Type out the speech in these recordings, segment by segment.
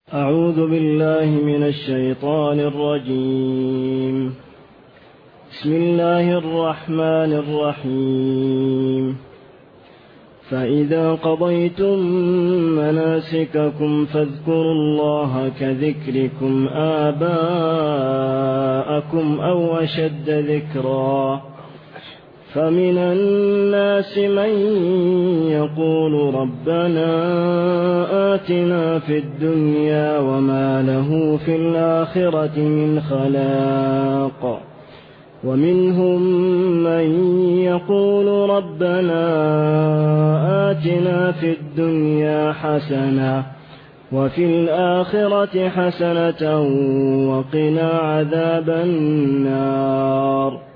أعوذ بالله من الشيطان الرجيم. بسم الله الرحمن الرحيم. فإذا قضيتم مناسككم فاذكروا الله كذكركم آباءكم أو أشد ذكرا. فمن الناس من يقول ربنا آتنا في الدنيا وما له في الآخرة من خلاق، ومنهم من يقول ربنا آتنا في الدنيا حسنة وفي الآخرة حسنة وقنا عذاب النار.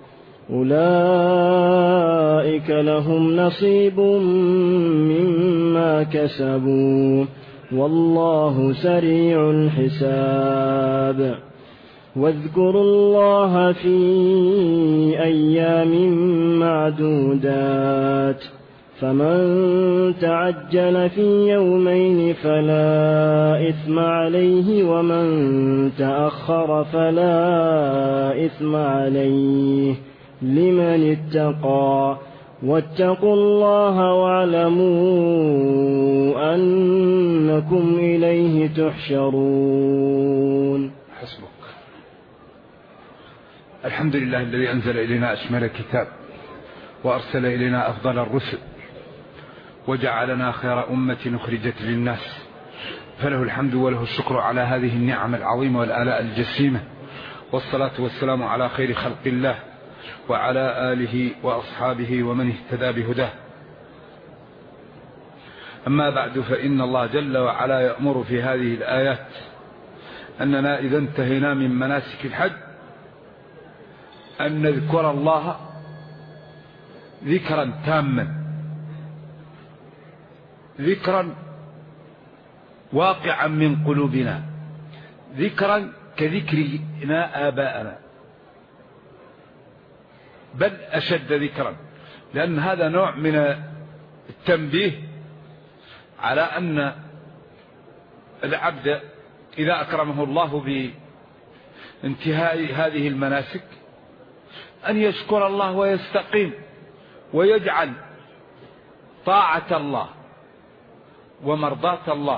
أولئك لهم نصيب مما كسبوا والله سريع الحساب. واذكروا الله في أيام معدودات، فمن تعجل في يومين فلا إثم عليه، ومن تأخر فلا إثم عليه لمن اتقى. واتقوا الله واعلموا أنكم إليه تحشرون. حسبك. الحمد لله الذي أنزل إلينا أشمل الكتاب وأرسل إلينا أفضل الرسل وجعلنا خير أمة أخرجت للناس، فله الحمد وله الشكر على هذه النعم العظيمة والآلاء الجسيمة، والصلاة والسلام على خير خلق الله وعلى آله وأصحابه ومن اهتدى بهداه. أما بعد، فإن الله جل وعلا يأمر في هذه الآيات أننا إذا انتهينا من مناسك الحج أن نذكر الله ذكرا تاما، ذكرا واقعا من قلوبنا، ذكرا كذكرنا آباءنا، بل أشد ذكرا، لأن هذا نوع من التنبيه على أن العبد إذا أكرمه الله بانتهاء هذه المناسك أن يشكر الله ويستقيم ويجعل طاعة الله ومرضاة الله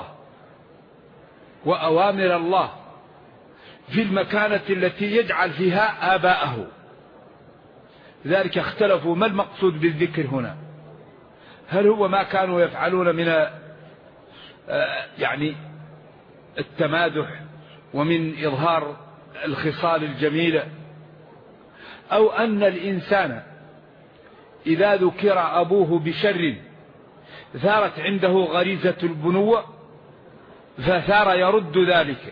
وأوامر الله في المكانة التي يجعل فيها آباءه. لذلك اختلفوا ما المقصود بالذكر هنا، هل هو ما كانوا يفعلون من يعني التمادح ومن إظهار الخصال الجميلة، أو أن الإنسان إذا ذكر أبوه بشر ثارت عنده غريزة البنوة فثار يرد ذلك.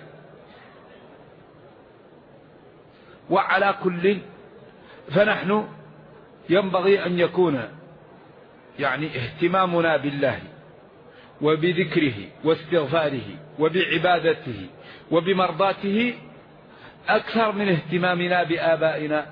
وعلى كل فنحن ينبغي أن يكون يعني اهتمامنا بالله وبذكره واستغفاره وبعبادته وبمرضاته أكثر من اهتمامنا بآبائنا.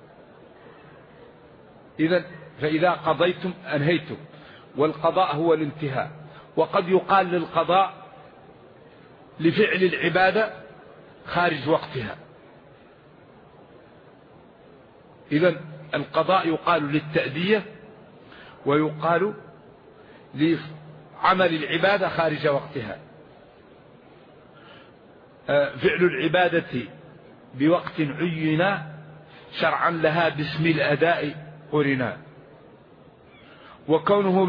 فإذا قضيتم أنهيتم، والقضاء هو الانتهاء، وقد يقال للقضاء لفعل العبادة خارج وقتها. إذن القضاء يقال للتأدية ويقال لعمل العبادة خارج وقتها. فعل العبادة بوقت عينا شرعا لها باسم الأداء قرنا، وكونه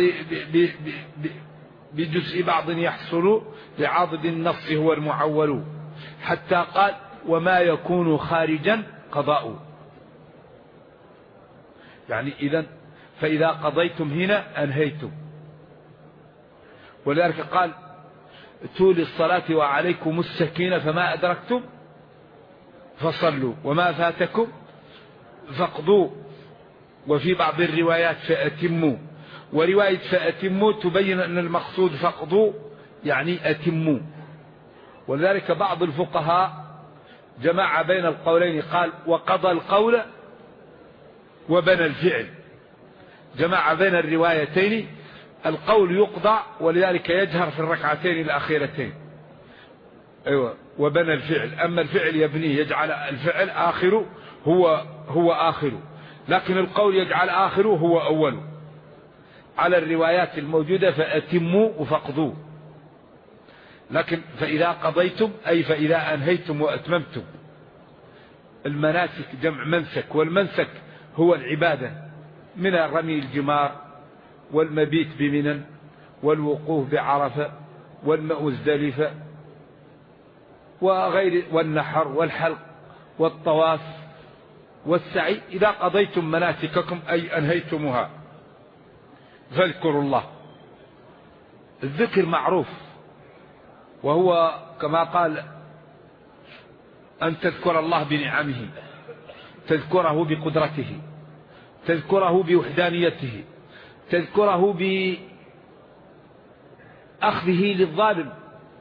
بجزء بعض يحصل لعضد النص هو المعول، حتى قال وما يكون خارجا قضاء. يعني إذن فإذا قضيتم هنا أنهيتم. ولذلك قال اتوا للصلاة وعليكم السكينة فما أدركتم فصلوا وما فاتكم فاقضوا. وفي بعض الروايات فأتموا، ورواية فأتموا تبين أن المقصود فاقضوا يعني أتموا. ولذلك بعض الفقهاء جمع بين القولين، قال وقضى القول وبنى الفعل، جمع بين الروايتين. القول يقضى ولذلك يجهر في الركعتين الأخيرتين، أيوة وبنى الفعل. أما الفعل يبنيه يجعل الفعل آخره هو آخره، لكن القول يجعل آخره هو أوله على الروايات الموجودة فأتموا وفقدوا. لكن فإذا قضيتم أي فإذا أنهيتم وأتممتم. المناسك جمع منسك، والمنسك هو العبادة من رمي الجمار والمبيت بمنى والوقوف بعرفة والمزدلفة وغير والنحر والحلق والطواف والسعي. إذا قضيتم مناسككم أي أنهيتموها فاذكروا الله. الذكر معروف، وهو كما قال أن تذكر الله بنعمه، تذكره بقدرته، تذكره بوحدانيته، تذكره بأخذه للظالم.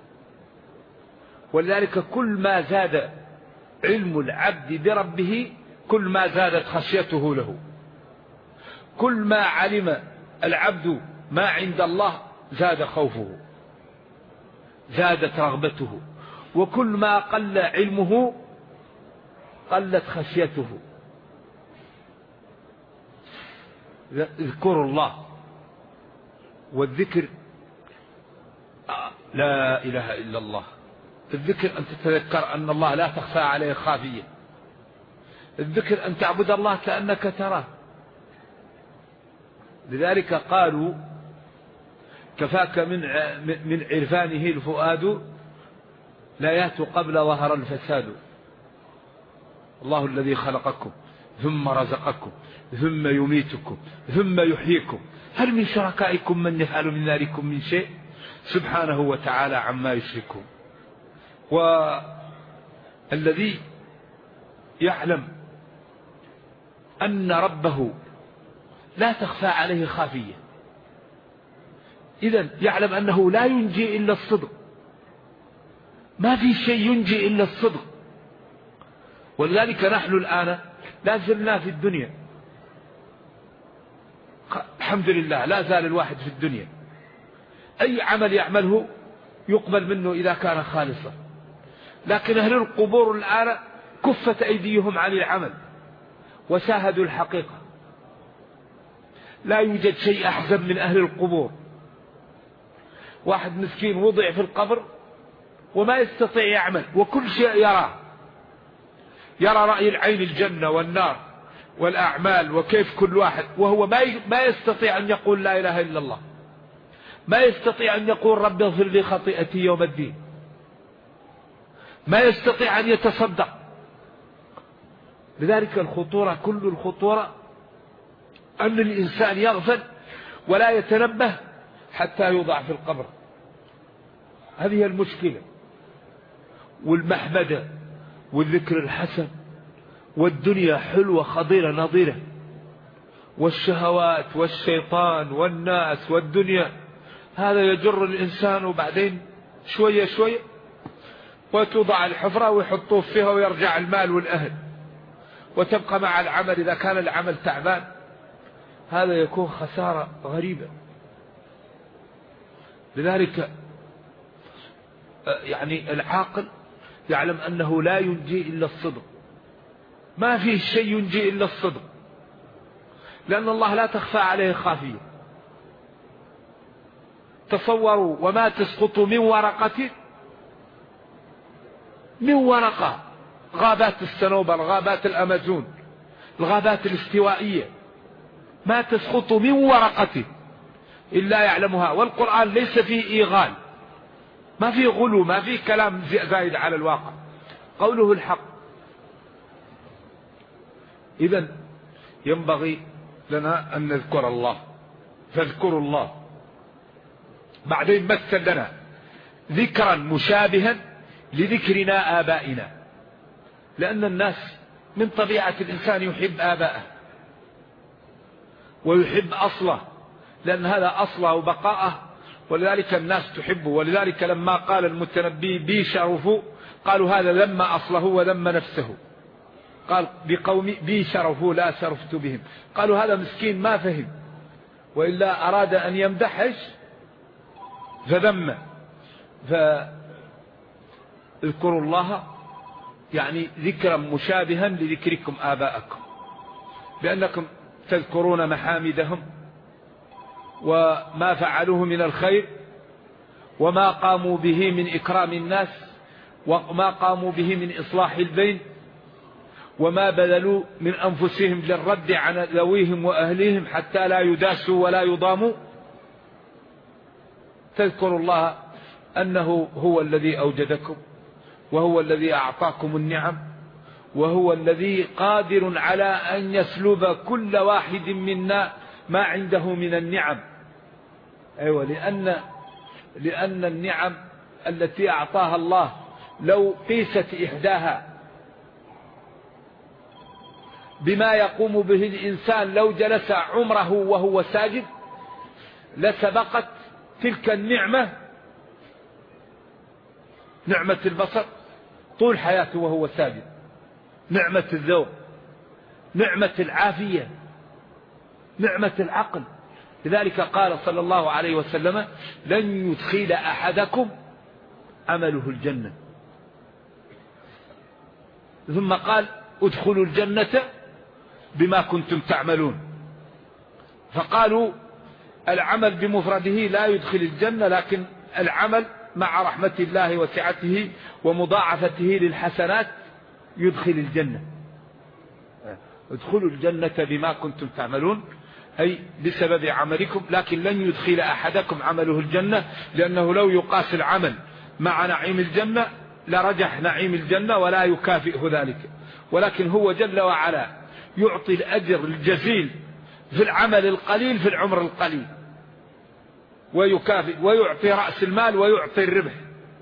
ولذلك كل ما زاد علم العبد بربه كل ما زادت خشيته له. كل ما علم العبد ما عند الله زاد خوفه، زادت رغبته. وكل ما قل علمه قلت خشيته. اذكروا الله. والذكر لا إله إلا الله. الذكر أن تتذكر أن الله لا تخفى عليه خافية. الذكر أن تعبد الله كأنك تراه. لذلك قالوا كفاك من عرفانه الفؤاد لا يأتي قبل ظهر الفساد. الله الذي خلقكم ثم رزقكم ثم يميتكم ثم يحييكم هل من شركائكم من يفعل من ذلكم من شيء سبحانه وتعالى عما يشركون. والذي يعلم أن ربه لا تخفى عليه خافية، إذن يعلم أنه لا ينجي إلا الصدق. ما في شيء ينجي إلا الصدق. ولذلك نحن الآن لا زلنا في الدنيا، الحمد لله لا زال الواحد في الدنيا أي عمل يعمله يقبل منه إذا كان خالصا. لكن أهل القبور الآن كفت أيديهم عن العمل وشاهدوا الحقيقة. لا يوجد شيء أحزن من أهل القبور. واحد مسكين وضع في القبر وما يستطيع يعمل، وكل شيء يراه، يرى رأي العين الجنة والنار والأعمال وكيف كل واحد، وهو ما يستطيع أن يقول لا إله إلا الله، ما يستطيع أن يقول رب اغفر لي خطيئتي يوم الدين، ما يستطيع أن يتصدق. لذلك الخطورة كل الخطورة أن الإنسان يغفل ولا يتنبه حتى يوضع في القبر. هذه المشكلة. والمحمدة والذكر الحسن والدنيا حلوة خضيرة نظيرة، والشهوات والشيطان والناس والدنيا، هذا يجر الإنسان. وبعدين شوية شوية وتوضع الحفرة ويحطوه فيها ويرجع المال والأهل، وتبقى مع العمل. إذا كان العمل تعبان هذا يكون خسارة غريبة. لذلك يعني العاقل يعلم أنه لا ينجي إلا الصدق. ما فيه شيء ينجي إلا الصدق، لأن الله لا تخفى عليه خافية. تصوروا وما تسقط من ورقة، من ورقة، غابات الصنوبر، غابات الأمازون، الغابات الاستوائية، ما تسقط من ورقة إلا يعلمها. والقرآن ليس فيه إيغال، ما فيه غلو، ما فيه كلام زائد على الواقع، قوله الحق. إذن ينبغي لنا أن نذكر الله، فاذكروا الله. بعدين مثل لنا ذكرا مشابها لذكرنا آبائنا، لأن الناس من طبيعة الإنسان يحب آباءه ويحب أصله، لأن هذا أصله وبقاءه، ولذلك الناس تحبه. ولذلك لما قال المتنبي بي شرفوا قالوا هذا لما أصله ولما نفسه. قال بقوم بي شرفوا لا شرفت بهم. قالوا هذا مسكين ما فهم، وإلا أراد أن يمدحش فذم. اذكروا الله يعني ذكرا مشابها لذكركم آباءكم، بأنكم تذكرون محامدهم وما فعلوه من الخير وما قاموا به من إكرام الناس وما قاموا به من إصلاح البين وما بذلوا من أنفسهم للرد عن ذويهم وأهليهم حتى لا يداسوا ولا يضاموا. تذكروا الله أنه هو الذي أوجدكم وهو الذي أعطاكم النعم وهو الذي قادر على أن يسلب كل واحد منا ما عنده من النعم. أيوة، لأن النعم التي أعطاها الله لو قيست إحداها بما يقوم به الإنسان لو جلس عمره وهو ساجد لسبقت تلك النعمة، نعمة البصر، طول حياته وهو ساجد، نعمة الذوق، نعمة العافية، نعمة العقل. لذلك قال صلى الله عليه وسلم: لن يدخل أحدكم عمله الجنة. ثم قال: ادخلوا الجنة بما كنتم تعملون. فقالوا العمل بمفرده لا يدخل الجنة، لكن العمل مع رحمة الله وسعته ومضاعفته للحسنات يدخل الجنة. ادخلوا الجنة بما كنتم تعملون، أي بسبب عملكم، لكن لن يدخل أحدكم عمله الجنة، لأنه لو يقاس العمل مع نعيم الجنة لرجح نعيم الجنة ولا يكافئه ذلك، ولكن هو جل وعلا يعطي الأجر الجزيل في العمل القليل في العمر القليل، ويكافئ ويعطي رأس المال ويعطي الربح.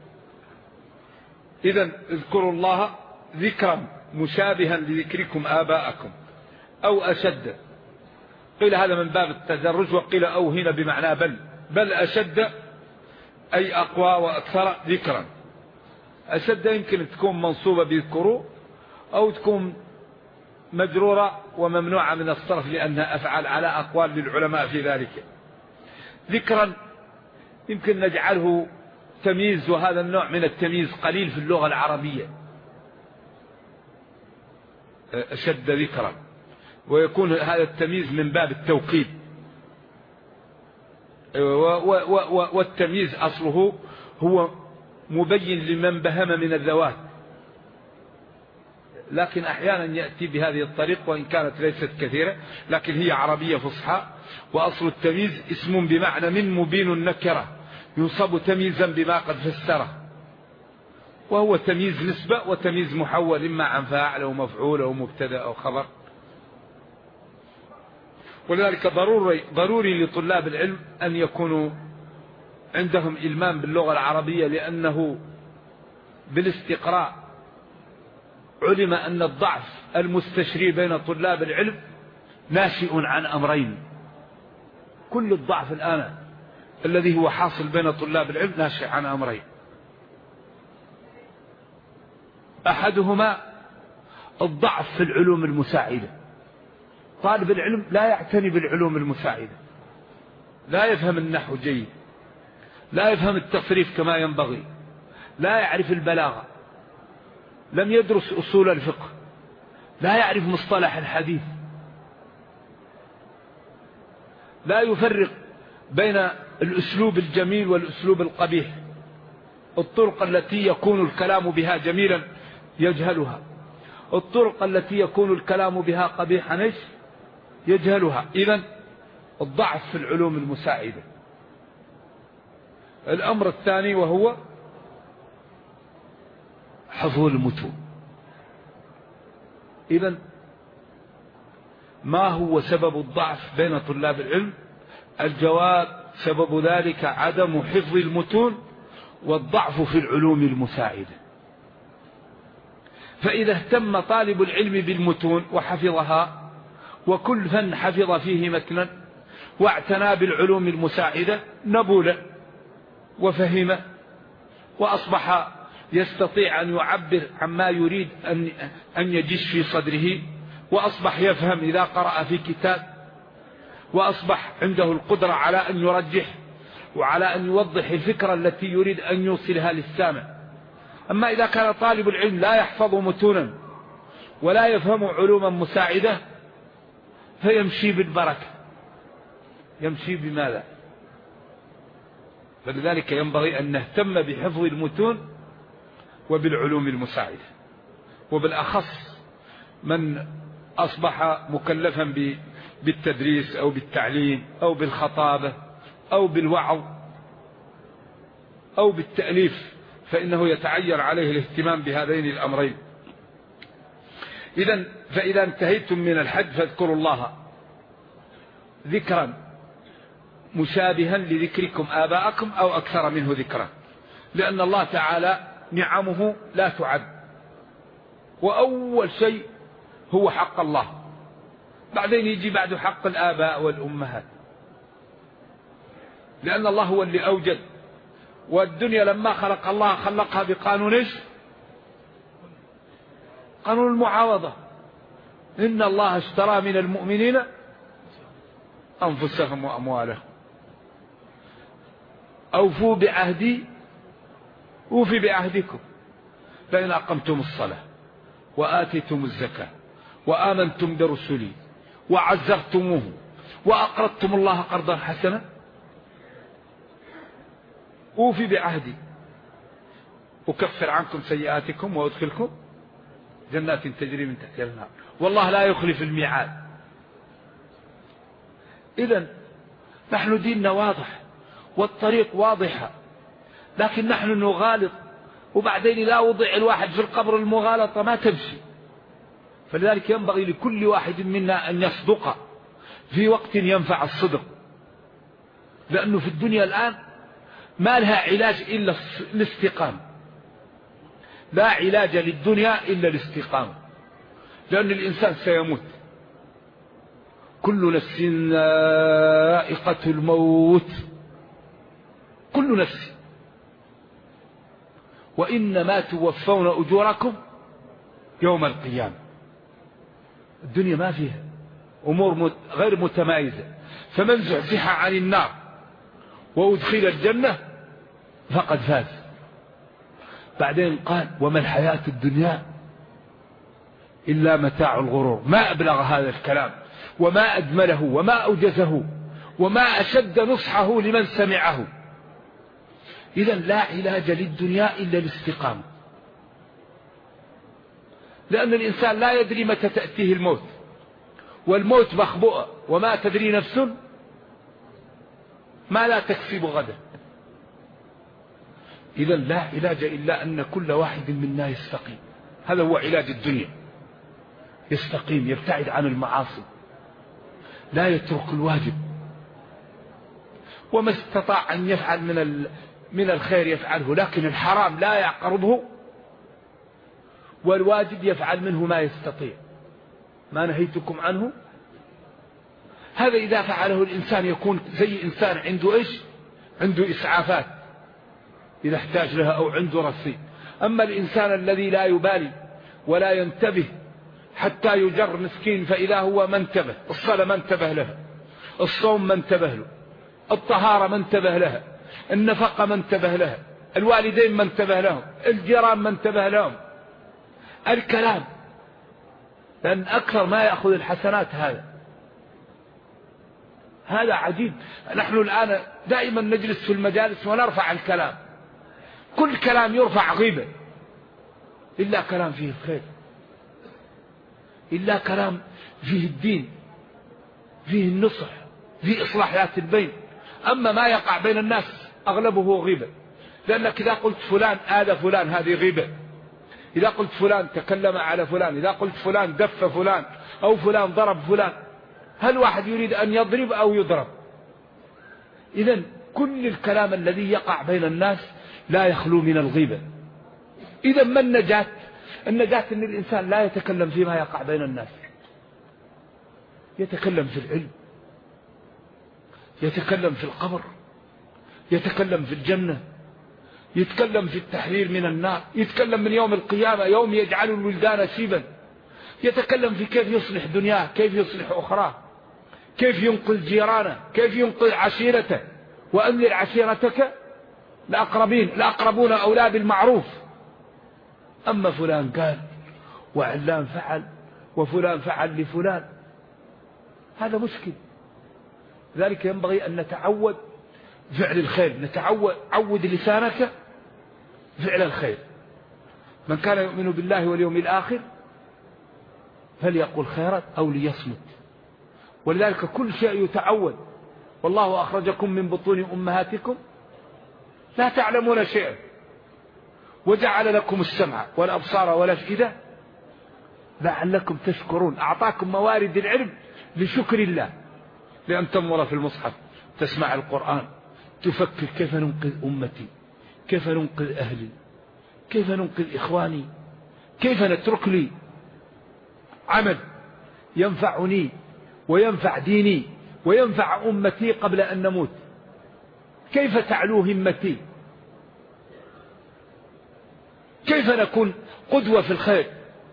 إذن اذكروا الله ذكرا مشابها لذكركم آباءكم أو أشد. قيل هذا من باب التدرج، وقيل أو هنا بمعنى بل أشد أي أقوى وأكثر ذكرا. أشد يمكن تكون منصوبة بذكروا أو تكون مجرورة وممنوعة من الصرف لأنها أفعل على أقوال للعلماء في ذلك. ذكرا يمكن نجعله تمييز، وهذا النوع من التمييز قليل في اللغة العربية. أشد ذكرا، ويكون هذا التمييز من باب التوكيد، والتمييز أصله هو مبين لمن بهم من الذوات، لكن أحيانا يأتي بهذه الطريقة وإن كانت ليست كثيرة، لكن هي عربية فصحى. وأصل التمييز اسم بمعنى من مبين النكرة ينصب تمييزا بما قد فسره، وهو تمييز نسبة وتمييز محول إما عن فاعل أو مفعول أو مبتدأ أو خبر. ولذلك ضروري لطلاب العلم أن يكونوا عندهم إلمام باللغة العربية، لأنه بالاستقراء علم أن الضعف المستشري بين طلاب العلم ناشئ عن أمرين. كل الضعف الآن الذي هو حاصل بين طلاب العلم ناشئ عن أمرين: أحدهما الضعف في العلوم المساعدة. طالب العلم لا يعتني بالعلوم المساعدة، لا يفهم النحو جيد، لا يفهم التصريف كما ينبغي، لا يعرف البلاغة، لم يدرس أصول الفقه، لا يعرف مصطلح الحديث، لا يفرق بين الأسلوب الجميل والأسلوب القبيح، الطرق التي يكون الكلام بها جميلا يجهلها، الطرق التي يكون الكلام بها قبيحا يجهلها. إذن الضعف في العلوم المساعدة. الأمر الثاني وهو حفظ المتون. إذن ما هو سبب الضعف بين طلاب العلم؟ الجواب: سبب ذلك عدم حفظ المتون والضعف في العلوم المساعدة. فإذا اهتم طالب العلم بالمتون وحفظها، وكل فن حفظ فيه متنا، واعتنى بالعلوم المساعدة، نبول وفهم، وأصبح يستطيع أن يعبر عما يريد أن يجش في صدره، وأصبح يفهم إذا قرأ في كتاب، وأصبح عنده القدرة على أن يرجح وعلى أن يوضح الفكرة التي يريد أن يوصلها للسامع. أما إذا كان طالب العلم لا يحفظ متونا ولا يفهم علوما مساعدة فيمشي بالبركة، يمشي بماذا؟ فلذلك ينبغي أن نهتم بحفظ المتون وبالعلوم المساعدة، وبالأخص من أصبح مكلفا بالتدريس أو بالتعليم أو بالخطابة أو بالوعظ أو بالتأليف، فإنه يتعين عليه الاهتمام بهذين الأمرين. فإذا انتهيتم من الحج فاذكروا الله ذكرا مشابها لذكركم آباءكم أو أكثر منه ذكرا، لأن الله تعالى نعمه لا تعد، وأول شيء هو حق الله، بعدين يجي بعد حق الآباء والأمهات، لأن الله هو اللي أوجد. والدنيا لما خلق الله خلقها بقانون ايش؟ قانون المعاوضة. إن الله اشترى من المؤمنين أنفسهم وأموالهم، أوفوا بعهدي أوفي بعهدكم، فإن أقمتم الصلاة وآتيتم الزكاة وآمنتم برسلي وعزرتموه وأقرضتم الله قرضا حسنا أوفي بعهدي أكفر عنكم سيئاتكم وأدخلكم جنات تجري من تحتها الأنهار والله لا يخلف الميعاد. إذن نحن ديننا واضح والطريق واضحة، لكن نحن نغالط، وبعدين إذا وضع الواحد في القبر المغالطة ما تمشي. فلذلك ينبغي لكل واحد منا أن يصدق في وقت ينفع الصدق، لأنه في الدنيا الآن ما لها علاج إلا الاستقامة، لا علاج للدنيا إلا الاستقامة، لأن الإنسان سيموت، كل نفس ذائقة الموت، كل نفس، وإنما توفون أجوركم يوم القيامة. الدنيا ما فيها أمور غير متمايزة، فمن زحزح عن النار وأدخل الجنة فقد فاز. بعدين قال وما الحياة الدنيا إلا متاع الغرور. ما أبلغ هذا الكلام وما أجمله وما أوجزه وما أشد نصحه لمن سمعه. إذن لا علاج للدنيا إلا الاستقامة، لأن الإنسان لا يدري متى تأتيه الموت، والموت مخبوء، وما تدري نفس ما لا تكسب غدا. إذن لا علاج إلا أن كل واحد منا يستقيم، هذا هو علاج الدنيا، يستقيم، يبتعد عن المعاصي، لا يترك الواجب، وما استطاع أن يفعل من الخير يفعله، لكن الحرام لا يقربه، والواجب يفعل منه ما يستطيع، ما نهيتكم عنه. هذا إذا فعله الإنسان يكون زي إنسان عنده إيش؟ عنده إسعافات إذا احتاج لها، أو عنده رصيد. أما الإنسان الذي لا يبالي ولا ينتبه حتى يجر مسكين، فإذا هو ما انتبه، الصلاة ما انتبه لها، الصوم ما انتبه له، الطهارة ما انتبه لها، النفقة ما انتبه لها، الوالدين ما انتبه لهم، الجيران ما انتبه لهم، الكلام، لأن أكثر ما يأخذ الحسنات هذا عجيب. نحن الآن دائما نجلس في المجالس ونرفع الكلام، كل كلام يرفع غيبة، إلا كلام فيه الخير، إلا كلام فيه الدين، فيه النصح، فيه إصلاح ذات البين. أما ما يقع بين الناس أغلبه غيبة، لأنك إذا قلت فلان آذى فلان هذه غيبة، إذا قلت فلان تكلم على فلان، إذا قلت فلان دف فلان أو فلان ضرب فلان، هل واحد يريد أن يضرب أو يضرب؟ إذن كل الكلام الذي يقع بين الناس لا يخلو من الغيبة. إذن ما النجاة؟ النجاة أن الإنسان لا يتكلم فيما يقع بين الناس، يتكلم في العلم، يتكلم في القبر، يتكلم في الجنة، يتكلم في التحرير من النار، يتكلم من يوم القيامة يوم يجعل الولدان شيبا، يتكلم في كيف يصلح دنياه، كيف يصلح أخراه، كيف ينقذ جيرانه، كيف ينقذ أما فلان قال وعلان فعل وفلان فعل لفلان، هذا مشكل. ذلك ينبغي أن نتعود فعل الخير، عود لسانك فعل الخير. من كان يؤمن بالله واليوم الآخر فليقل خيرا أو ليصمت. ولذلك كل شيء يتعود. والله أخرجكم من بطون أمهاتكم لا تعلمون شيئا وجعل لكم السمع والأبصار والأفئدة لعلكم تشكرون. أعطاكم موارد العلم لشكر الله، لأن تنظر في المصحف، تسمع القرآن، تفكر كيف ننقذ أمتي، كيف ننقذ أهلي، كيف ننقذ إخواني، كيف نترك لي عمل ينفعني وينفع ديني وينفع أمتي قبل أن نموت، كيف تعلو همتي، كيف نكون قدوة في الخير.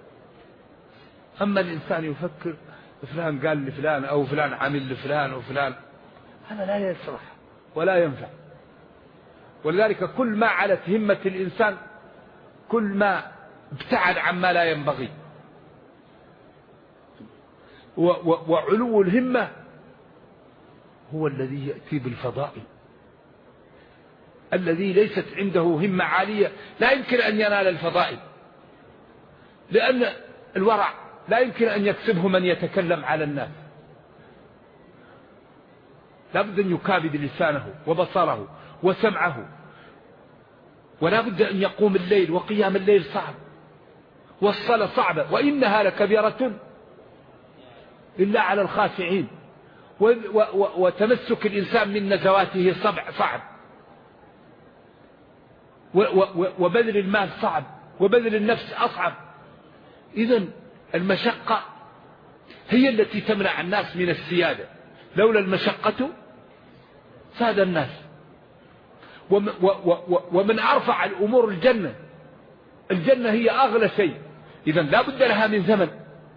أما الإنسان يفكر فلان قال لفلان أو فلان عمل لفلان وفلان، هذا لا يصلح ولا ينفع. ولذلك كل ما علت همة الإنسان كل ما ابتعد عما لا ينبغي. وعلو الهمة هو الذي يأتي بالفضائل. الذي ليست عنده همة عالية لا يمكن أن ينال الفضائل، لأن الورع لا يمكن أن يكسبه من يتكلم على الناس. لا بد أن يكابد لسانه وبصره وسمعه، ولا بد أن يقوم الليل، وقيام الليل صعب، والصلاة صعبة، وإنها لكبيرة إلا على الخاشعين. وتمسك الإنسان من نزواته صعب، وبذل المال صعب، وبذل النفس أصعب. إذن المشقة هي التي تمنع الناس من السيادة. لولا المشقة ساد الناس. ومن أرفع الأمور الجنة هي أغلى شيء. إذن لا بد لها من زمن.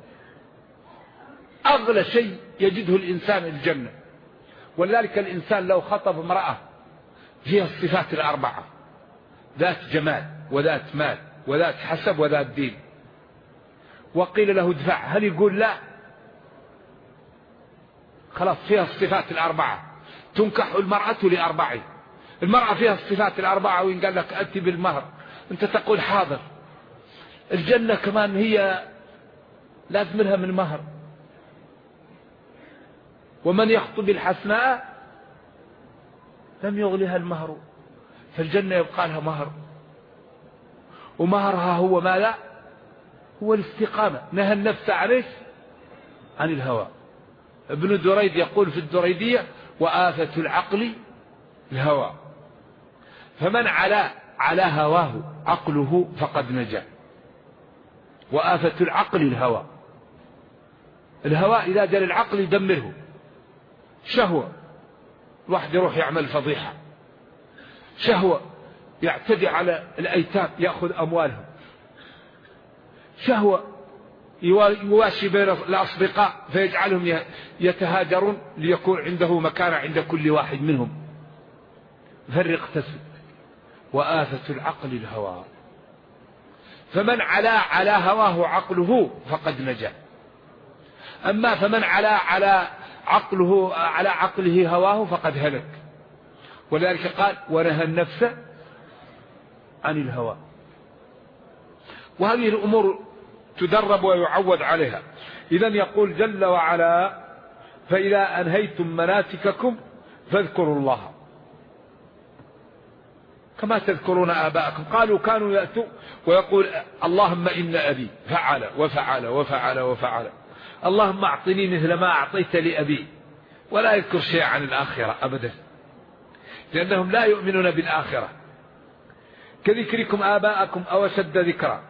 أغلى شيء يجده الإنسان الجنة. ولذلك الإنسان لو خطب امرأة فيها الصفات الأربعة، ذات جمال وذات مال وذات حسب وذات دين، وقيل له ادفع، هل يقول لا؟ خلاص فيها الصفات الأربعة. تنكح المرأة لأربع. المرأة فيها الصفات الأربعة، وإن قال لك أتي بالمهر أنت تقول حاضر. الجنة كمان هي لازم لها من مهر. ومن يخطب الحسناء لم يغلها المهر. فالجنة يبقى لها مهر، ومهرها هو ماذا؟ هو الاستقامة. نهى النفس عن الهوى. ابن دريد يقول في الدريدية: وآفة العقل الهوى، فمن على هواه عقله فقد نجا. وآفة العقل الهوى. الهوى إذا جاء العقل يدمره. شهوة، الواحد يروح يعمل فضيحة. شهوة يعتدي على الأيتام يأخذ أموالهم. شهوة يواشي بين الأصدقاء فيجعلهم يتهاجرون ليكون عنده مكانة عند كل واحد منهم. فرق تسد. وآفة العقل الهوى، فمن على هواه عقله فقد نجا. أما فمن على عقله هواه فقد هلك. ولذلك قال: ونهى النفس عن الهوى. وهذه الأمور تدرب ويعود عليها. إذن يقول جل وعلا: فإذا أنهيتم مناسككم فاذكروا الله كما تذكرون آباءكم. قالوا كانوا يأتوا ويقول: اللهم إن أبي فعل وفعل وفعل وفعل، اللهم أعطني مثل ما أعطيت لأبي. ولا يذكر شيء عن الآخرة أبدا، لأنهم لا يؤمنون بالآخرة. كذكركم آباءكم أو أشد ذكرا.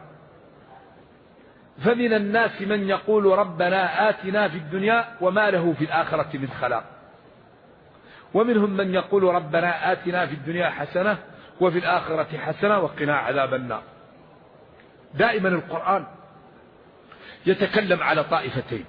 فمن الناس من يقول ربنا آتنا في الدنيا وما له في الآخرة من خلاق. ومنهم من يقول ربنا آتنا في الدنيا حسنة وفي الآخرة حسنة وقنا عذاب النار. دائما القرآن يتكلم على طائفتين،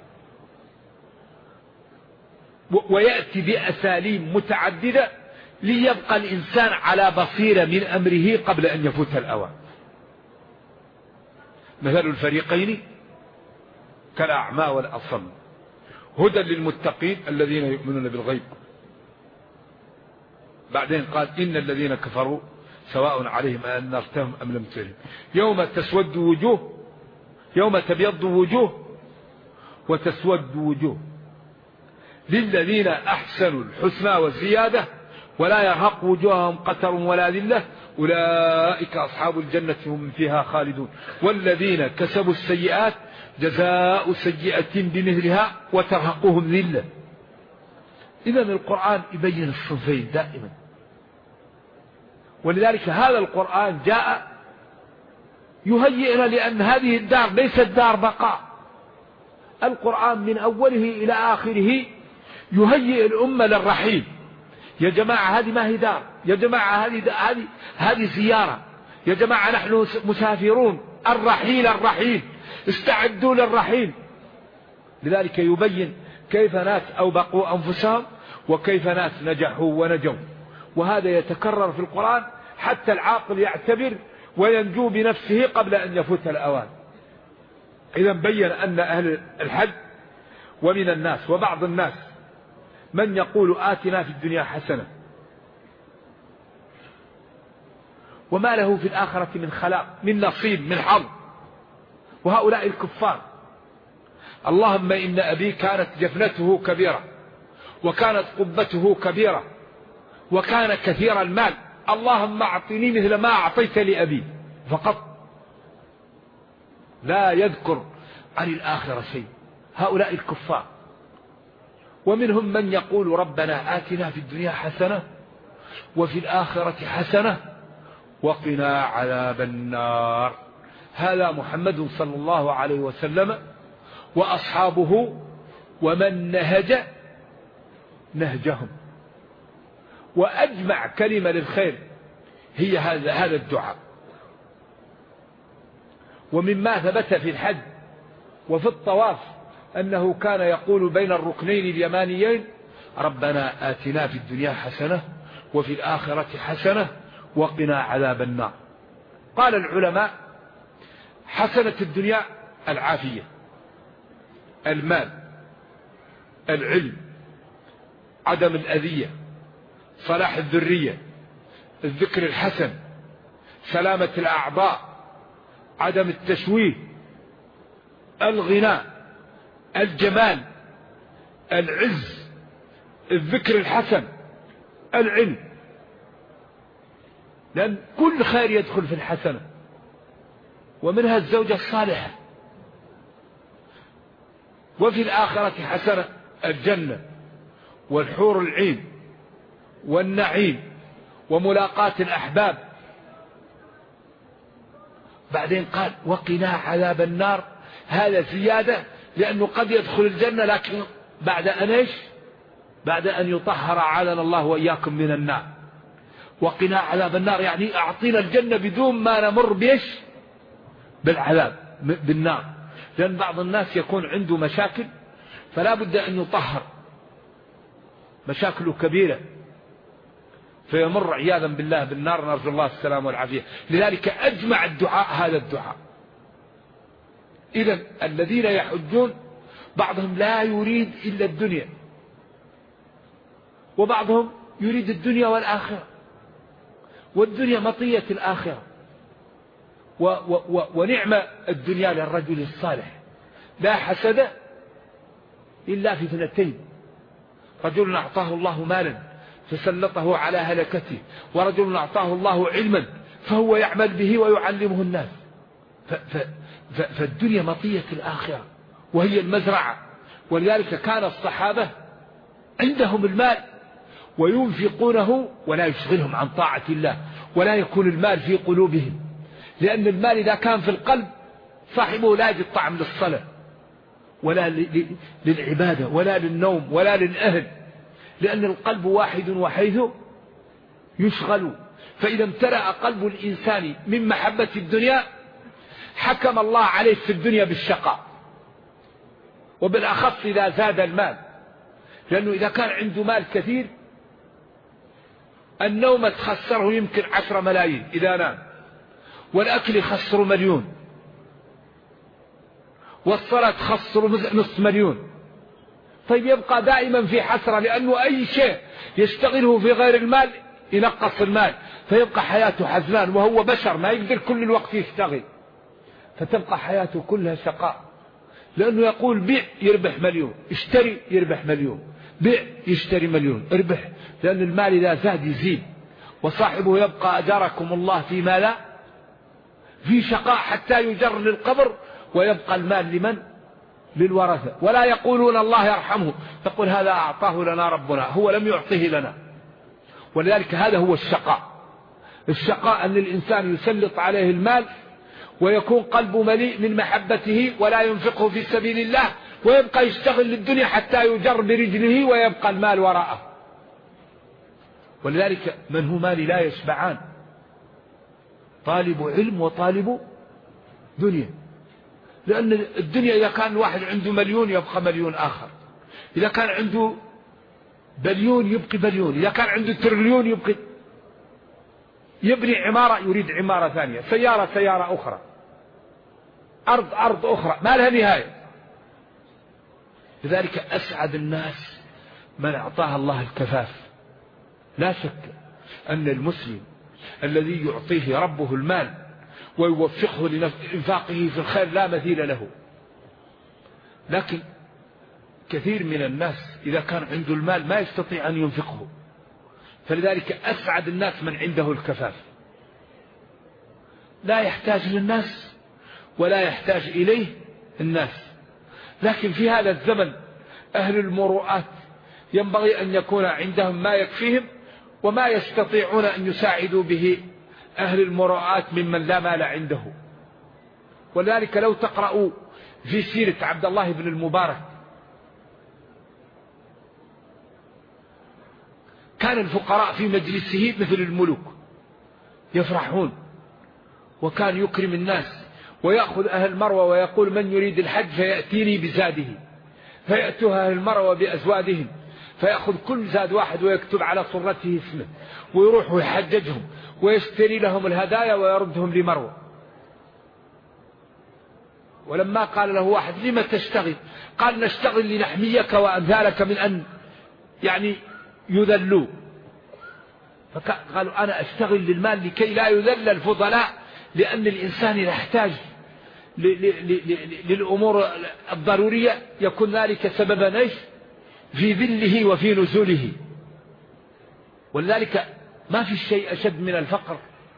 ويأتي بأساليب متعددة ليبقى الإنسان على بصيرة من أمره قبل أن يفوت الأوان. مثل الفريقين كالأعمى والأصم هدى للمتقين الذين يؤمنون بالغيب. بعدين قال إن الذين كفروا سواء عليهم أنذرتهم أم لم تنذرهم يوم تسود وجوه، يوم تبيض وجوه وتسود وجوه، للذين أحسنوا الحسنى وزيادة ولا يرهق وجوههم قتر ولا ذلة أولئك أصحاب الجنة هم فيها خالدون، والذين كسبوا السيئات جزاء سيئة بمثلها وترهقهم ذلة. إذن القرآن يبين الصنفين دائما، ولذلك هذا القرآن جاء يهيئنا لأن هذه الدار ليست دار بقاء. القرآن من أوله إلى آخره يهيئ الأمة للرحيل. يا جماعة هذه ما هي دار، يا جماعة هذه زيارة، يا جماعة نحن مسافرون، الرحيل استعدوا للرحيل. لذلك يبين كيف ناس أوبقوا أنفسهم وكيف ناس نجحوا ونجوا، وهذا يتكرر في القرآن حتى العاقل يعتبر وينجو بنفسه قبل أن يفوت الأوان. إذن بين أن أهل الحج ومن الناس وبعض الناس من يقول آتنا في الدنيا حسنة وما له في الآخرة من خلاق من نصيب من حظ، وهؤلاء الكفار. اللهم إن أبي كانت جفنته كبيرة وكانت قبته كبيرة وكان كثير المال، اللهم أعطني مثل ما أعطيت لأبي فقط، لا يذكر عن الآخرة شيء. هؤلاء الكفار. ومنهم من يقول ربنا آتنا في الدنيا حسنة وفي الآخرة حسنة وقنا عذاب النار. هذا محمد صلى الله عليه وسلم وأصحابه ومن نهج نهجهم، وأجمع كلمة للخير هي هذا الدعاء. ومما ثبت في الحج وفي الطواف أنه كان يقول بين الركنين اليمانيين ربنا آتنا في الدنيا حسنة وفي الآخرة حسنة وقنا عذاب النار. قال العلماء حسنة الدنيا العافية، المال، العلم، عدم الأذية، صلاح الذرية، الذكر الحسن، سلامة الأعضاء، عدم التشويه، الغناء، الجمال، العز، الذكر الحسن، العلم، لأن كل خير يدخل في الحسنة، ومنها الزوجة الصالحة. وفي الآخرة حسنة، الجنة والحور العين والنعيم وملاقاة الأحباب. بعدين قال وقنا عذاب النار، هذا زيادة لأنه قد يدخل الجنة لكن بعد أن إيش؟ بعد أن يطهر عالنا الله وإياكم من النار. وقنا عذاب النار يعني أعطينا الجنة بدون ما نمر بيش بالعذاب بالنار، لأن بعض الناس يكون عنده مشاكل فلا بد أن يطهر، مشاكله كبيرة فيمر عياذا بالله بالنار، نرجو الله السلام والعافية. لذلك أجمع الدعاء هذا الدعاء. إذن الذين يحجون بعضهم لا يريد إلا الدنيا، وبعضهم يريد الدنيا والآخرة، والدنيا مطية الآخرة. ونعم الدنيا للرجل الصالح. لا حسد إلا في اثنتين: رجل أعطاه الله مالا فسلطه على هلكته، ورجل أعطاه الله علما فهو يعمل به ويعلمه الناس. فالدنيا مطية الآخرة وهي المزرعة. ولذلك كان الصحابة عندهم المال وينفقونه ولا يشغلهم عن طاعة الله، ولا يكون المال في قلوبهم، لأن المال إذا كان في القلب صاحبه لا يجد طعم للصلاة ولا للعبادة ولا للنوم ولا للأهل، لأن القلب واحد وحيث يشغل. فإذا امتلأ قلب الإنسان من محبة الدنيا حكم الله عليه في الدنيا بالشقاء، وبالأخص إذا زاد المال، لأنه إذا كان عنده مال كثير النوم تخسره يمكن 10 ملايين إذا نام، والأكل يخسر 1,000,000، والصلاة تخسر نصف مليون. طيب يبقى دائما في حسرة، لأنه أي شيء يشتغله في غير المال ينقص المال، فيبقى حياته حزنان، وهو بشر ما يقدر كل الوقت يشتغل، فتبقى حياته كلها شقاء. لأنه يقول بيع يربح مليون، اشتري يربح مليون، بيع يشتري مليون، اربح، لأن المال إذا زاد يزيد، وصاحبه يبقى أجركم الله فيما لا في شقاء حتى يجر للقبر، ويبقى المال لمن؟ للورثة. ولا يقولون الله يرحمه، تقول هذا أعطاه لنا ربنا، هو لم يعطيه لنا. ولذلك هذا هو الشقاء. الشقاء أن الإنسان يسلط عليه المال ويكون قلبه مليء من محبته ولا ينفقه في سبيل الله، ويبقى يشتغل للدنيا حتى يجر برجله ويبقى المال وراءه. ولذلك من هو مالي لا يشبعان، طالب علم وطالب دنيا. لأن الدنيا إذا كان واحد عنده مليون يبقى مليون آخر، إذا كان عنده بليون يبقي بليون، إذا كان عنده تريليون يبقي، يبني عمارة يريد عمارة ثانية، سيارة أخرى، أرض أخرى، ما لها نهاية. لذلك أسعد الناس من أعطاها الله الكفاف. لا شك أن المسلم الذي يعطيه ربه المال ويوفقه لإنفاقه في الخير لا مثيل له. لكن كثير من الناس إذا كان عنده المال ما يستطيع أن ينفقه، فلذلك أسعد الناس من عنده الكفاف، لا يحتاج للناس ولا يحتاج إليه الناس. لكن في هذا الزمن أهل المروءات ينبغي أن يكون عندهم ما يكفيهم وما يستطيعون أن يساعدوا به أهل المروءات ممن لا مال عنده. ولذلك لو تقرأوا في سيرة عبد الله بن المبارك، كان الفقراء في مجلسه مثل الملوك يفرحون، وكان يكرم الناس، ويأخذ أهل مروة ويقول من يريد الحج فيأتيني بزاده، فيأتوها أهل مروة بأزوادهم، فيأخذ كل زاد واحد ويكتب على صرته اسمه، ويروح ويحججهم ويشتري لهم الهدايا ويردهم لمروة. ولما قال له واحد لما تشتغل؟ قال نشتغل لنحميك وأمثالك من أن يعني يذلوا. فقالوا أنا أشتغل للمال لكي لا يذل الفضلاء، لأن الإنسان يحتاج للأمور الضرورية يكون ذلك سببا ايش؟ في ذله وفي نزوله. ولذلك ما في شيء أشد من الفقر.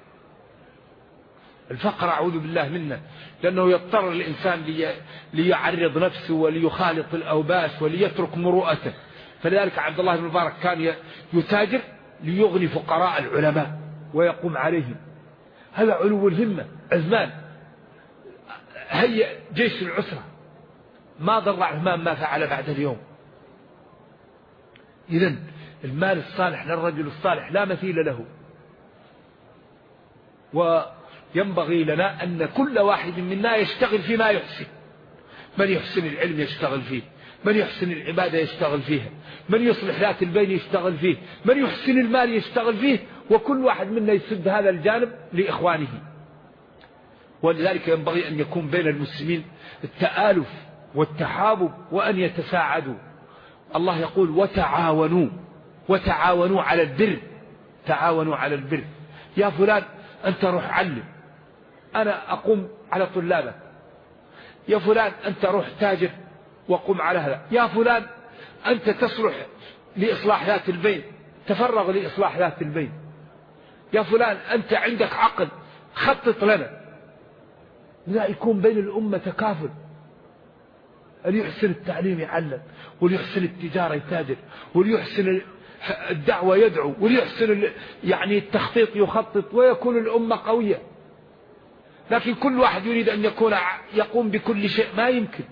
الفقر أعوذ بالله منه، لأنه يضطر الإنسان ليعرض نفسه وليخالط الأوباش وليترك مروءته. فلذلك عبد الله بن المبارك كان يتاجر ليغني فقراء العلماء ويقوم عليهم. هذا علو الهمة. عثمان هيئ جيش العسرة، ما ضر عثمان ما فعل بعد اليوم. إذن المال الصالح للرجل الصالح لا مثيل له. وينبغي لنا أن كل واحد منا يشتغل فيما يحسن. من يحسن العلم يشتغل فيه، من يحسن العبادة يشتغل فيها، من يصلح ذات البين يشتغل فيه، من يحسن المال يشتغل فيه، وكل واحد منا يسد هذا الجانب لإخوانه. ولذلك ينبغي أن يكون بين المسلمين التآلف والتحابب وأن يتساعدوا. الله يقول وتعاونوا على البر، تعاونوا على البر. يا فلان أنت روح علم، أنا أقوم على طلابك. يا فلان أنت روح تاجر وقم على هذا. يا فلان أنت تصلح لإصلاح ذات البين، تفرغ لإصلاح ذات البين. يا فلان أنت عندك عقل، خطط لنا. لا يكون بين الأمة تكافل. اللي يحسن التعليم يعلم، واللي يحسن التجارة يتاجر، واللي يحسن الدعوة يدعو، واللي يحسن يعني التخطيط يخطط، ويكون الأمة قوية. لكن كل واحد يريد أن يقوم بكل شيء، ما يمكن.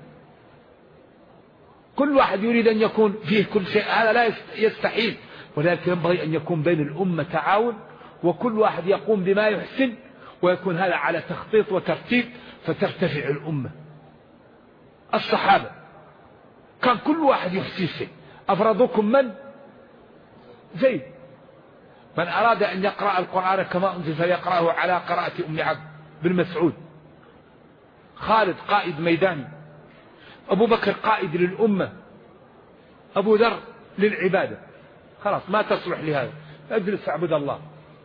كل واحد يريد أن يكون فيه كل شيء، هذا لا يستحيل. ولذلك ينبغي أن يكون بين الأمة تعاون، وكل واحد يقوم بما يحسن، ويكون هذا على تخطيط وترتيب، فترتفع الأمة. الصحابة كان كل واحد يحسن شيء. أفرضكم من؟ زيد. من أراد أن يقرأ القرآن كما أنزل فليقرأه على قراءة أم عبد بن مسعود. خالد قائد ميداني أبو بكر قائد للأمة، أبو ذر للعبادة، خلاص ما تصلح لهذا، اجلس اعبد الله.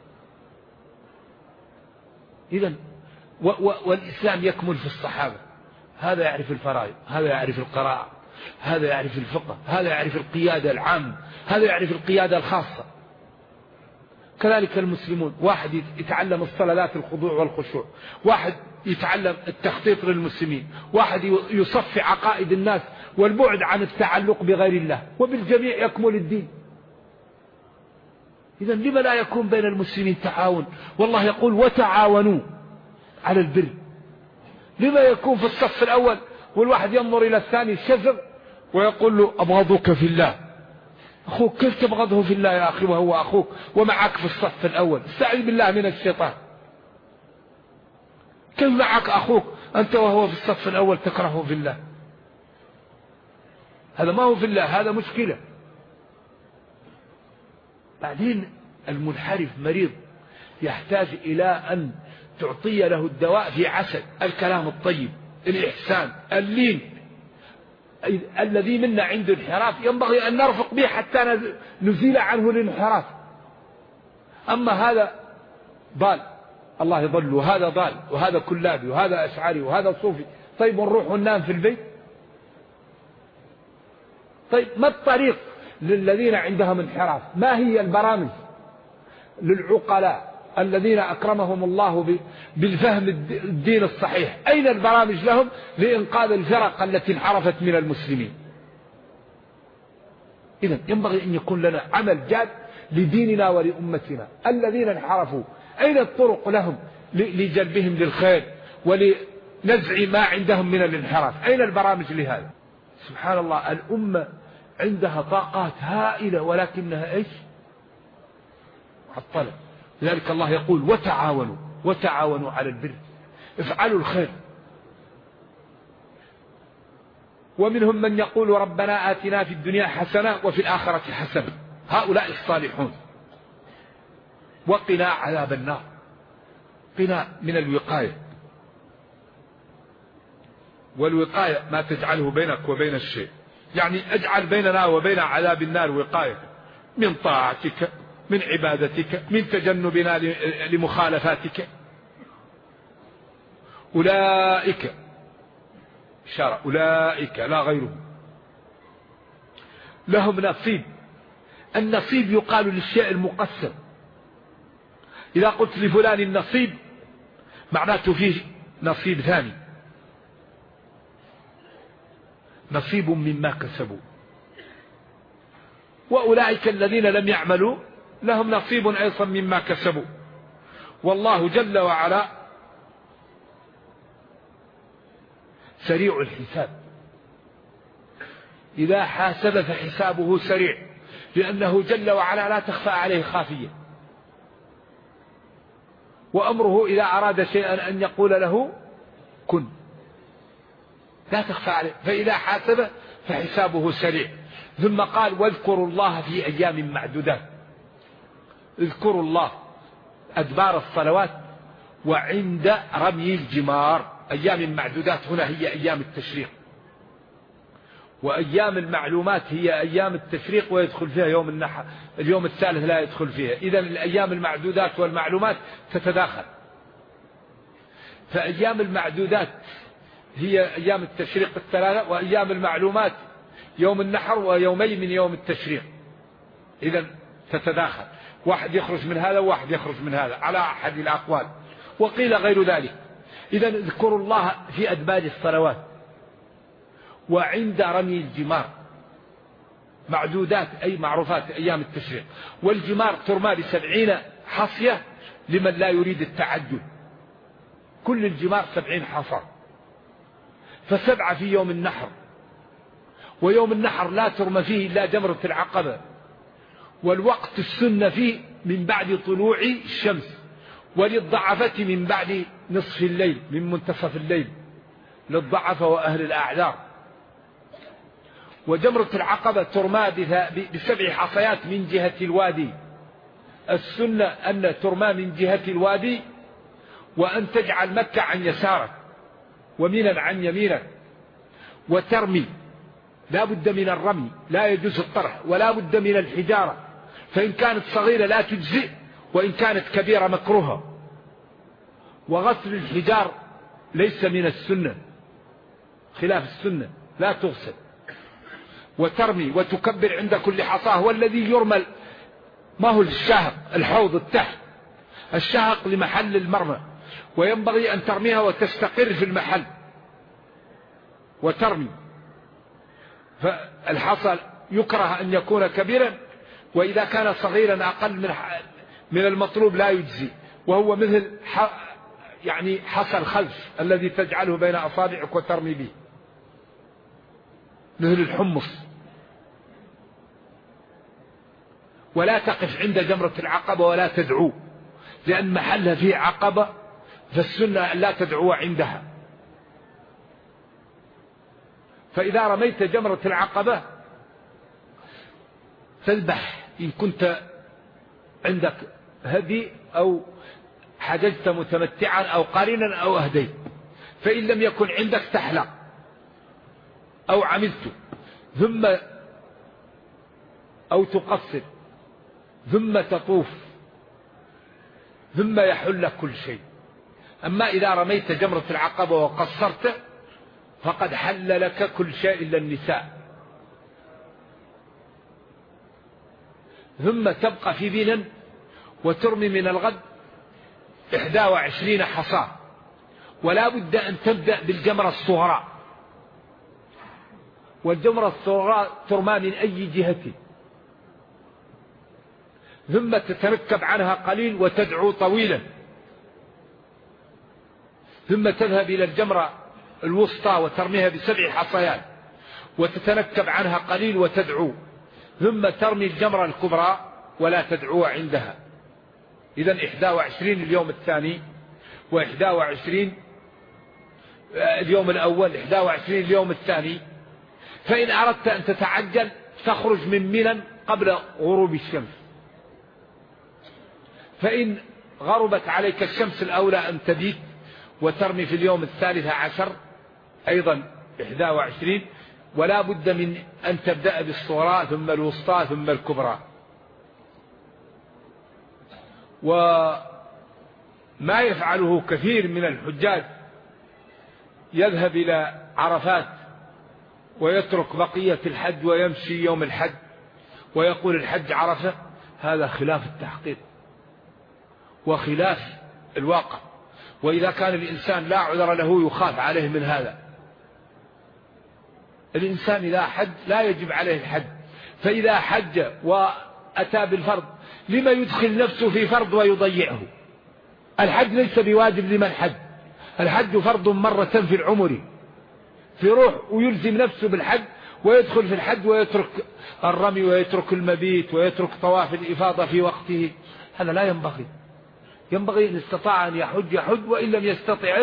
إذن والإسلام يكمل في الصحابة، هذا يعرف الفرائض، هذا يعرف القراءة، هذا يعرف الفقه، هذا يعرف القيادة العامة، هذا يعرف القيادة الخاصة. كذلك المسلمون، واحد يتعلم الصلوات الخضوع والخشوع، واحد يتعلم التخطيط للمسلمين، واحد يصفي عقائد الناس والبعد عن التعلق بغير الله، وبالجميع يكمل الدين. إذن لما لا يكون بين المسلمين تعاون؟ والله يقول وتعاونوا على البر. لما يكون في الصف الأول والواحد ينظر إلى الثاني شزر ويقول له أبغضك في الله؟ أخوك كيف تبغضه في الله يا أخي وهو أخوك ومعك في الصف الأول؟ استعذ بالله من الشيطان. كيف معك أخوك أنت وهو في الصف الأول تكرهه في الله؟ هذا ما هو في الله، هذا مشكلة. بعدين المنحرف مريض يحتاج إلى أن تعطي له الدواء في عسل، الكلام الطيب، الإحسان، اللين. الذي منا عنده انحراف ينبغي أن نرفق به حتى نزيل عنه الانحراف. أما هذا ضال الله يضل، وهذا ضال، وهذا كلابي، وهذا أشعري، وهذا صوفي، طيب ونروح وننام في البيت؟ طيب ما الطريق للذين عندهم انحراف؟ ما هي البرامج للعقلاء الذين أكرمهم الله بالفهم الدين الصحيح؟ أين البرامج لهم لإنقاذ الفرق التي انحرفت من المسلمين؟ إذن ينبغي أن يكون لنا عمل جاد لديننا ولأمتنا. الذين انحرفوا أين الطرق لهم لجلبهم للخير ولنزع ما عندهم من الانحراف؟ أين البرامج لهذا؟ سبحان الله، الأمة عندها طاقات هائلة ولكنها إيش؟ معطلة. لذلك الله يقول وتعاونوا على البر، افعلوا الخير. ومنهم من يقول ربنا آتنا في الدنيا حسنة وفي الآخرة حسنة، هؤلاء الصالحون. وقنا عذاب النار، قنا من الوقاية، والوقاية ما تجعله بينك وبين الشيء، يعني اجعل بيننا وبين عذاب النار وقاية من طاعتك، من عبادتك، من تجنبنا لمخالفاتك. أولئك إشارة، أولئك لا غيرهم، لهم نصيب. النصيب يقال للشيء المقسم. إذا قلت لفلان النصيب معناته فيه نصيب ثاني، نصيب مما كسبوا. وأولئك الذين لم يعملوا لهم نصيب أيضا مما كسبوا. والله جل وعلا سريع الحساب، إذا حاسب فحسابه سريع، لأنه جل وعلا لا تخفى عليه خافية، وأمره إذا أراد شيئا أن يقول له كن، لا تخفى عليه، فإذا حاسب فحسابه سريع. ثم قال واذكروا الله في أيام معدودات. اذكروا الله أدبار الصلوات وعند رمي الجمار. أيام معدودات هنا هي أيام التشريق، وأيام المعلومات هي أيام التشريق ويدخل فيها يوم النحر، اليوم الثالث لا يدخل فيها. إذن الأيام المعدودات والمعلومات تتداخل. فأيام المعدودات هي أيام التشريق الثلاثة، وأيام المعلومات يوم النحر ويومين من يوم التشريق. إذن تتداخل، واحد يخرج من هذا وواحد يخرج من هذا على أحد الأقوال، وقيل غير ذلك. إذن اذكروا الله في أدبار الصلوات وعند رمي الجمار. معدودات أي معروفات أيام التشريق. والجمار ترمى ب70 حصية لمن لا يريد التعدد، كل الجمار 70 حصى، ف7 في يوم النحر. ويوم النحر لا ترمى فيه إلا جمرة العقبة، والوقت السنة فيه من بعد طلوع الشمس، وللضعفة من بعد نصف الليل، من منتصف الليل للضعفة وأهل الأعذار. وجمرة العقبة ترمى ب7 حصيات من جهة الوادي. السنة أن ترمى من جهة الوادي، وأن تجعل مكة عن يسارك ومنى عن يمينك. وترمي، لا بد من الرمي، لا يجوز الطرح، ولا بد من الحجارة، فإن كانت صغيرة لا تجزئ، وإن كانت كبيرة مكروهة. وغسل الحجار ليس من السنة، خلاف السنة، لا تغسل. وترمي وتكبر عند كل حصاه. والذي يرمل ما هو الشهق، الحوض التحت، الشهق لمحل المرمى، وينبغي أن ترميها وتستقر في المحل وترمي. فالحصى يكره أن يكون كبيرا، وإذا كان صغيرا أقل من المطلوب لا يجزي، وهو مثل يعني حصى الخلف الذي تجعله بين أصابعك وترمي به، مثل الحمص. ولا تقف عند جمرة العقبة ولا تدعو، لأن محلها فيه عقبة، فالسنة أن لا تدعو عندها. فإذا رميت جمرة العقبة تذبح، إن كنت عندك هدي أو حججت متمتعا أو قارنا أو أهديت، فإن لم يكن عندك تحلق أو عملت ثم أو تقصر ثم تطوف ثم يحل لك كل شيء. أما إذا رميت جمرة العقبة وقصرت فقد حل لك كل شيء إلا النساء. ثم تبقى في بينا وترمي من الغد 21 حصاة، ولا بد أن تبدأ بالجمرة الصغرى، والجمرة الصغرى ترمى من أي جهة، ثم تتنكب عنها قليل وتدعو طويلا، ثم تذهب إلى الجمرة الوسطى وترميها ب7 حصيات وتتنكب عنها قليل وتدعو، ثم ترمي الجمرة الكبرى ولا تدعو عندها. إذن 21 اليوم الثاني، و21 اليوم الأول، 21 اليوم الثاني. فإن أردت أن تتعجل تخرج من منى قبل غروب الشمس، فإن غربت عليك الشمس الأولى أن تبيت وترمي في اليوم 13 أيضا 21. ولا بد من أن تبدأ بالصغرى ثم الوسطى ثم الكبرى. وما يفعله كثير من الحجاج يذهب إلى عرفات ويترك بقية الحج ويمشي يوم الحج ويقول الحج عرفة، هذا خلاف التحقيق وخلاف الواقع. وإذا كان الإنسان لا عذر له يخاف عليه من هذا. الإنسان إذا حج لا يجب عليه الحج، فإذا حج وأتى بالفرض لما يدخل نفسه في فرض ويضيعه؟ الحج ليس بواجب لمن حج، الحج فرض مرة في العمر، في روح ويلزم نفسه بالحج ويدخل في الحج ويترك الرمي ويترك المبيت ويترك طواف الإفاضة في وقته. هذا لا ينبغي. ينبغي إن استطاع أن يحج يحج، وإن لم يستطع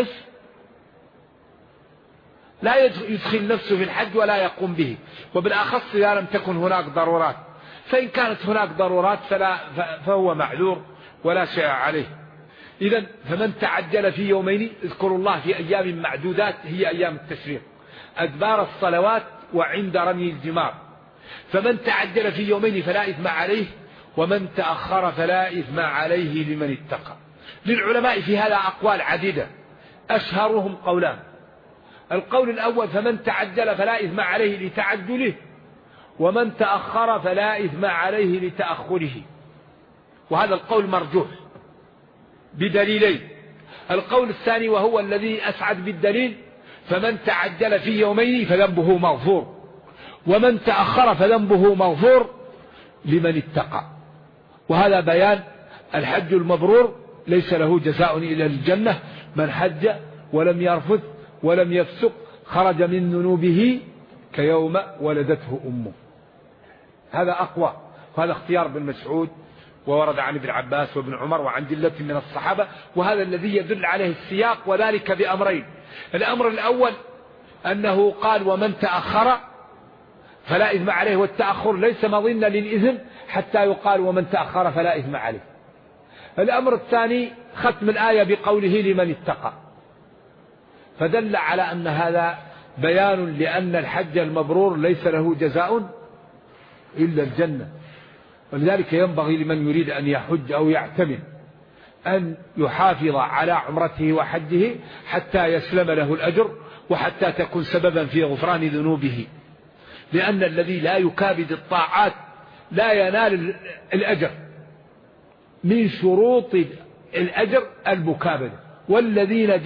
لا يدخل نفسه في الحج ولا يقوم به، وبالأخص إذا لم تكن هناك ضرورات. فإن كانت هناك ضرورات فهو معذور ولا شيء عليه. إذن فمن تعجل في يومين، اذكروا الله في أيام معدودات هي أيام التشريق، أدبار الصلوات وعند رمي الجمار. فمن تعجل في يومين فلا إثم عليه، ومن تأخر فلا إثم عليه لمن اتقى. للعلماء في هذا أقوال عديدة، أشهرهم قولان. القول الأول فمن تعجل فلا إثم عليه لتعجله، ومن تأخر فلا إثم عليه لتأخره. وهذا القول مرجوح بدليلين. القول الثاني وهو الذي أسعد بالدليل، فمن تعجل في يومين فذنبه مغفور، ومن تأخر فذنبه مغفور لمن اتقى. وهذا بيان الحج المبرور ليس له جزاء إلا الجنة. من حج ولم يرفث ولم يفسق خرج من ذنوبه كيوم ولدته أمه. هذا أقوى، وهذا اختيار ابن مسعود، وورد عن ابن عباس وابن عمر وعن جلة من الصحابة. وهذا الذي يدل عليه السياق، وذلك بأمرين. الأمر الأول أنه قال ومن تأخر فلا إثم عليه، والتأخر ليس مظنة للإثم حتى يقال ومن تأخر فلا إثم عليه. الأمر الثاني ختم الآية بقوله لمن اتقى، فدل على أن هذا بيان لأن الحج المبرور ليس له جزاء إلا الجنة. ولذلك ينبغي لمن يريد أن يحج أو يعتمر أن يحافظ على عمرته وحجه حتى يسلم له الأجر، وحتى تكون سببا في غفران ذنوبه، لأن الذي لا يكابد الطاعات لا ينال الأجر. من شروط الأجر المكابدة. والذين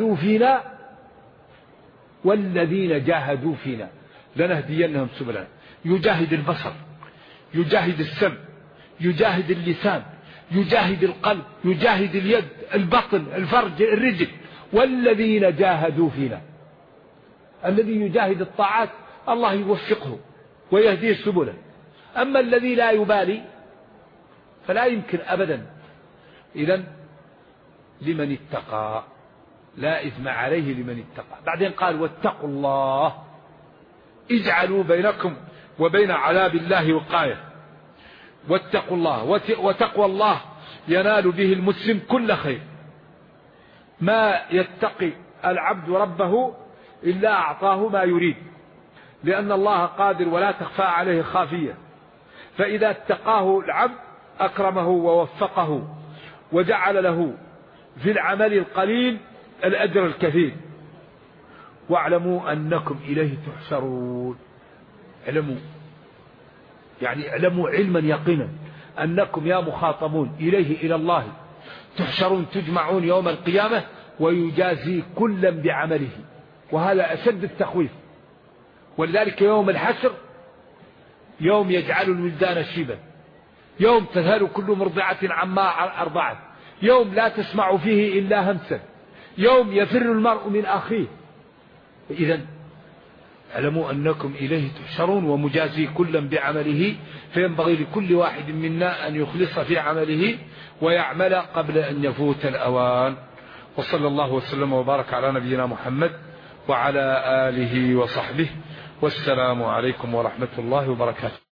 جاهدوا فينا لنهدينهم سبلنا. يجاهد البصر، يجاهد السمع، يجاهد اللسان، يجاهد القلب، يجاهد اليد، البطن، الفرج، الرجل. والذين جاهدوا فينا. الذي يجاهد الطاعات الله يوفقه ويهديه سبله. أما الذي لا يبالي فلا يمكن أبدا. إذن لمن اتقى لا إثم عليه لمن اتقى. بعدين قال واتقوا الله اجعلوا بينكم وبين عذاب الله وقاية. واتقوا الله، وتقوى الله ينال به المسلم كل خير. ما يتقي العبد ربه إلا أعطاه ما يريد، لأن الله قادر ولا تخفى عليه خافية. فإذا اتقاه العبد أكرمه ووفقه وجعل له في العمل القليل الأجر الكثير. واعلموا أنكم إليه تحشرون. اعلموا يعني اعلموا علما يقينا أنكم يا مخاطبون إلى الله تحشرون، تجمعون يوم القيامة ويجازي كلا بعمله. وهذا أشد التخويف. ولذلك يوم الحشر يوم يجعل الولدان شيبا، يوم تذهل كل مرضعة عما أرضعت، يوم لا تسمع فيه إلا همسا، يوم يفر المرء من أخيه. إذن اعلموا أنكم إليه تحشرون ومجازي كلا بعمله. فينبغي لكل واحد منا أن يخلص في عمله ويعمل قبل أن يفوت الأوان. وصلى الله وسلم وبارك على نبينا محمد وعلى آله وصحبه، والسلام عليكم ورحمة الله وبركاته.